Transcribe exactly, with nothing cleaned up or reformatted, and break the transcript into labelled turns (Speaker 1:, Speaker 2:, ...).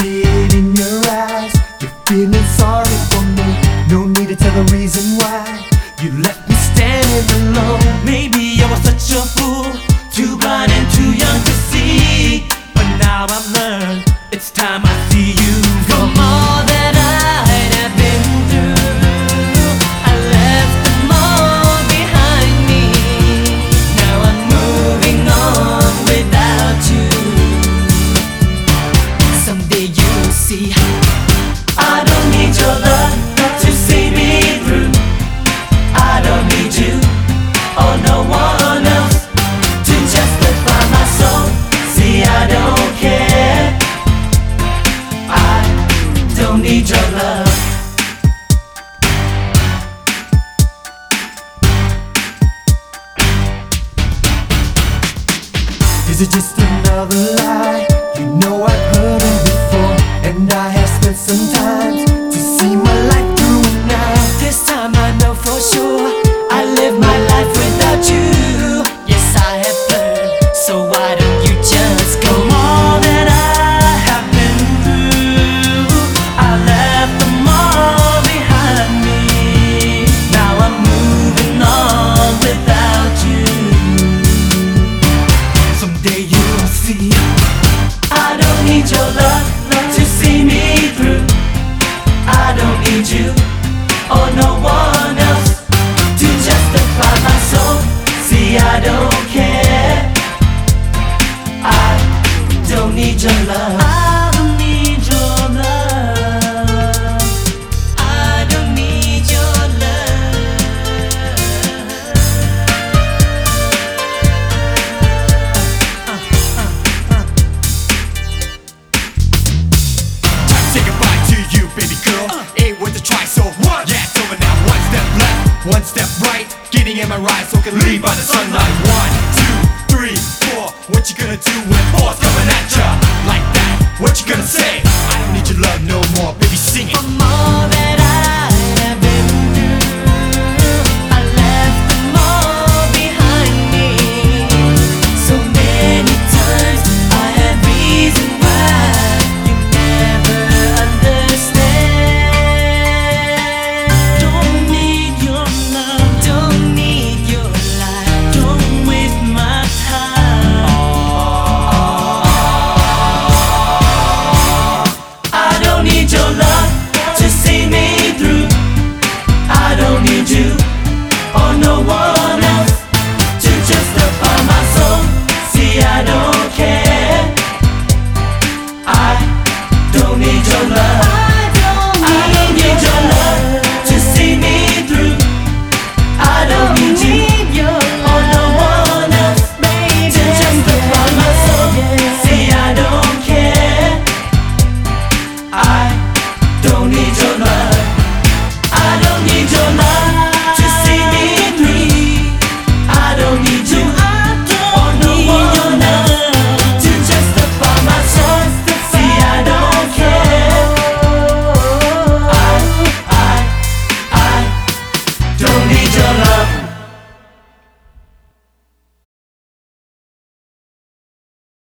Speaker 1: see it in your eyes. You're feeling sorry for me. No need to tell the reason why you left me standing alone. Maybe I was such a fool, too blind and too young to see. But now I've learned, it's time I see you. For more that I'd have been through, I left them all behind me. Now I'm moving on without you. Someday you'll see, I don't need your love to see me through. I don't need you or no one else to justify my soul. See, I don't care, I don't need your love. Is it just another lie? You know I've heard it before, and I have spent some time to see my life through and now. This time I know for sure I live my life without you. Yes, I have learned, so why don't you just go? All that I have been through, I left them all behind me. Now I'm moving on without you. Someday you'll see, I don't need your love to see me through. I don't need you or no one else to justify my soul. See, I don't care, I don't need your love. I don't need your love. I don't need your love.
Speaker 2: Time to say goodbye to you, baby girl. Ain't worth a try, so what? Yeah, it's over now. One step left, one step right. Getting in my ride so I can leave by the sunlight. One, two, three, four. What you gonna do when four's coming at ya? Like that, what you gonna say? I don't need your love no more, baby, sing it.
Speaker 1: For more than